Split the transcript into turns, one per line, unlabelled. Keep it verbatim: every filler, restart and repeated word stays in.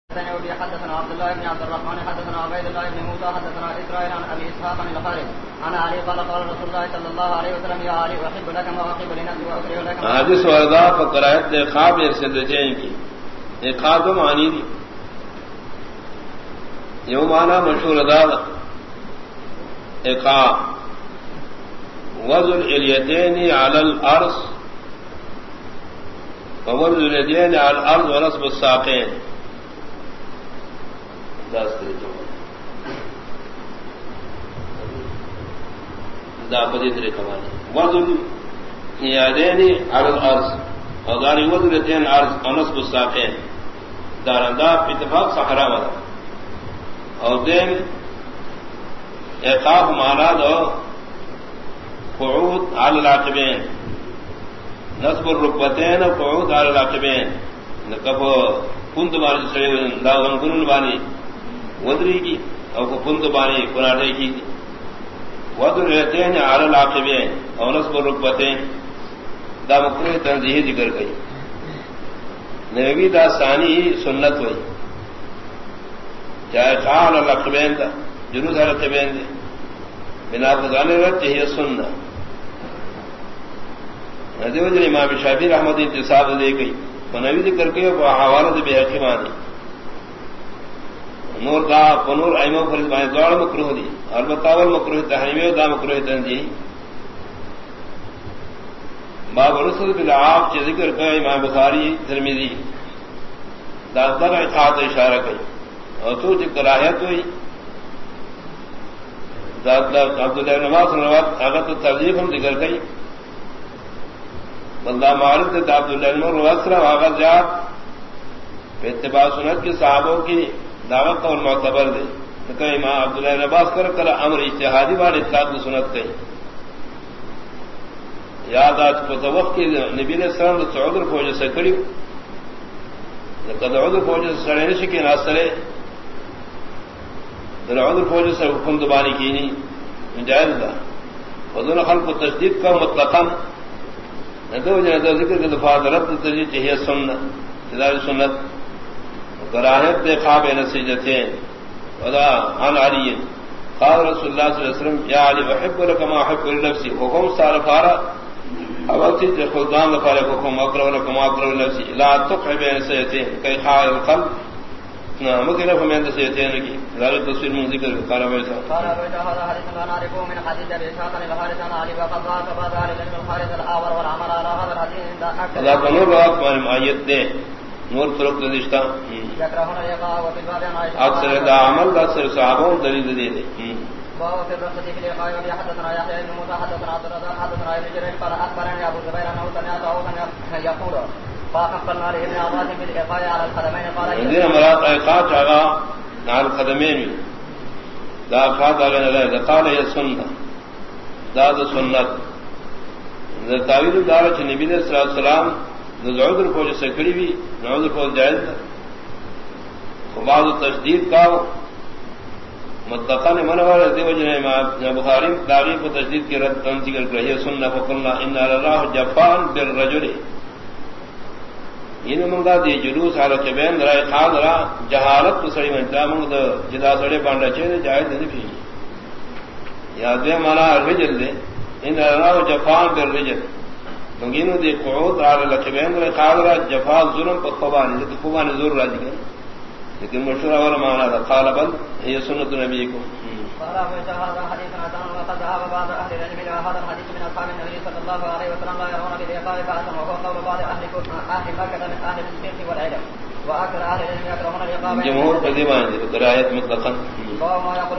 حدثنا عبد الله بن عبد الرحمن حدثنا عبيد الله بن موسى حدثنا اسرائيل عن ابي اسحاق عن الخارج عن علي قال قال رسول الله صلى الله عليه وسلم يا علي احب لك ما احب لنفسي واكره لك ما
حدیث وردا فقرات خواب ارشدتین کی ایک خواب معنی دی یوں معنی مشہور ادا ایک وضع الیدین علی الارض ووضع الیدین علی الارض ونصب الساقین دا بدی طریقہ معنی وضع الیدین علی الارض اور داری وضع الیدین عرض ونصب الساقین دارندہ اتفاق صحرا والا اور دین اقاف مانا دو قعود على العقبین نصب الرکبتین قعود على العقبین نکف پند بانی سڑے داغن بانی ودری کی اور پند بانی کناٹے کی ودر رہتین على العقبین اور نصب الرکبتین دا مکروہ تنزیہ ذکر گئی نبی دا ثانی سنت ہوئی چاہے خان العقبین دا جلوس العقبین دے بنا خزانے رت ہے سننا ندی وجہ امام شافعی رحمۃ انتصاب دے گئی تو نبی ذکر کے حوالہ سے بے حکیمانی نور دا پنور ایمو فرض بائیں دوڑ مکروہ دی البتہ ول مکروہ تحریمی دا مکروہ تنزیہ باب رسول بالعاف کے ذکر کا امام بخاری ترمذی دادر اقاعت اشارہ کی اور تو جو کراہیت ہوئی عبداللہ نواز روایت اگر تو ترجیح ہم ذکر گئی بندہ معارف سے عبداللہ نواز روایت سرا آغاز یاد اتباع سنت کے صحابوں کی دعوت اور معتبر دے کہ امام عبداللہ نواز کر کر امر اجتہادی والے اطلاق سنت کہیں یاد آج کو تو وقت کی نبی علیہ السلام نے چودر فوج سے کڑی چودر فوج سے سڑے نشی کے ناصرے عذر فوج سے حکم دبانی کی نہیں جائز تھا وزن خلق کو تشدید کا مطلقاً ذکر کے دفاع رد تجدید چاہیے سنت ادار سنت کراہت دے خواب نسیجتین ودا عن علی قال رسول اللہ صلی اللہ علیہ وسلم یا علی احب لک ما احب لنفسی حکم صارفارا اوقتی خدام لفارق حکم اقرب لک ما اقرب لنفسی لا تقحب نسیجتین کئی خواہ القلب مکرہ فمین سیتین کی ذالک تصویر من ذکر قال بیتا
قال بیتا هذا حديث لا نعرفه من حديث ابي اسحاق عن الحارث عن علي وقد ذاك بعض اهل العلم الحارث الاعور والعمل على هذا الحديث عند اكثر
ذاك نور روات معنی آیت دے نور طرق رشتہ
يكرهون اليقاء وفي الباب عن عائشة
اکثر دا عمل اکثر صحابوں دلیل دے دے
وهو في الرخصة في الإقاء وفي حدثنا يحيى بن موسى حدثنا عبد الرزاق حدثنا ابن جرير قال أخبرني أبو زبير أنه سمع طاووسا يقول فأخبرنا لابن عباس بالإقاء على القدمين قال
عندنا مراد إقاء على على القدمين دا إقاء على لا قال هي سنة دا سنة تعویل دار نبی صلی اللہ علیہ وسلم عذر فوج سے کڑی بھی عذر فوج جائز تھا بعض تشدید کا مطلقاً منور دی وجہ بخاری داغی کو تشدید کی رد تنظیم کر رہی ہے سنہ فقلنا ان اللہ جفان بالرجل یہ منگا دی جلوس علی قبین رائے خان را جہالت تو سڑی منتا منگ جدا سڑے بانڈا چاہیے جائز نہیں پھی یا دے مانا الرجل دے ان اللہ جفان بالرجل منگینو دی قعود علی قبین رائے خان را جفان ظلم پر خوبانی لیکن خوبانی ظلم را دی لیکن مشہور والا معنی تھا قال بل هي سنت نبیکم
قال هذا حديث حسن وقد ذهب بعض اهل العلم الى هذا الحديث من اصحاب النبي صلى الله عليه وسلم لا يرون بالاقاء باسا وهو قول بعض اهل اهل مكه من اهل الفقه والعلم واكثر اهل العلم يكرهون الاقاء
جمهور قديما قراءه مطلقا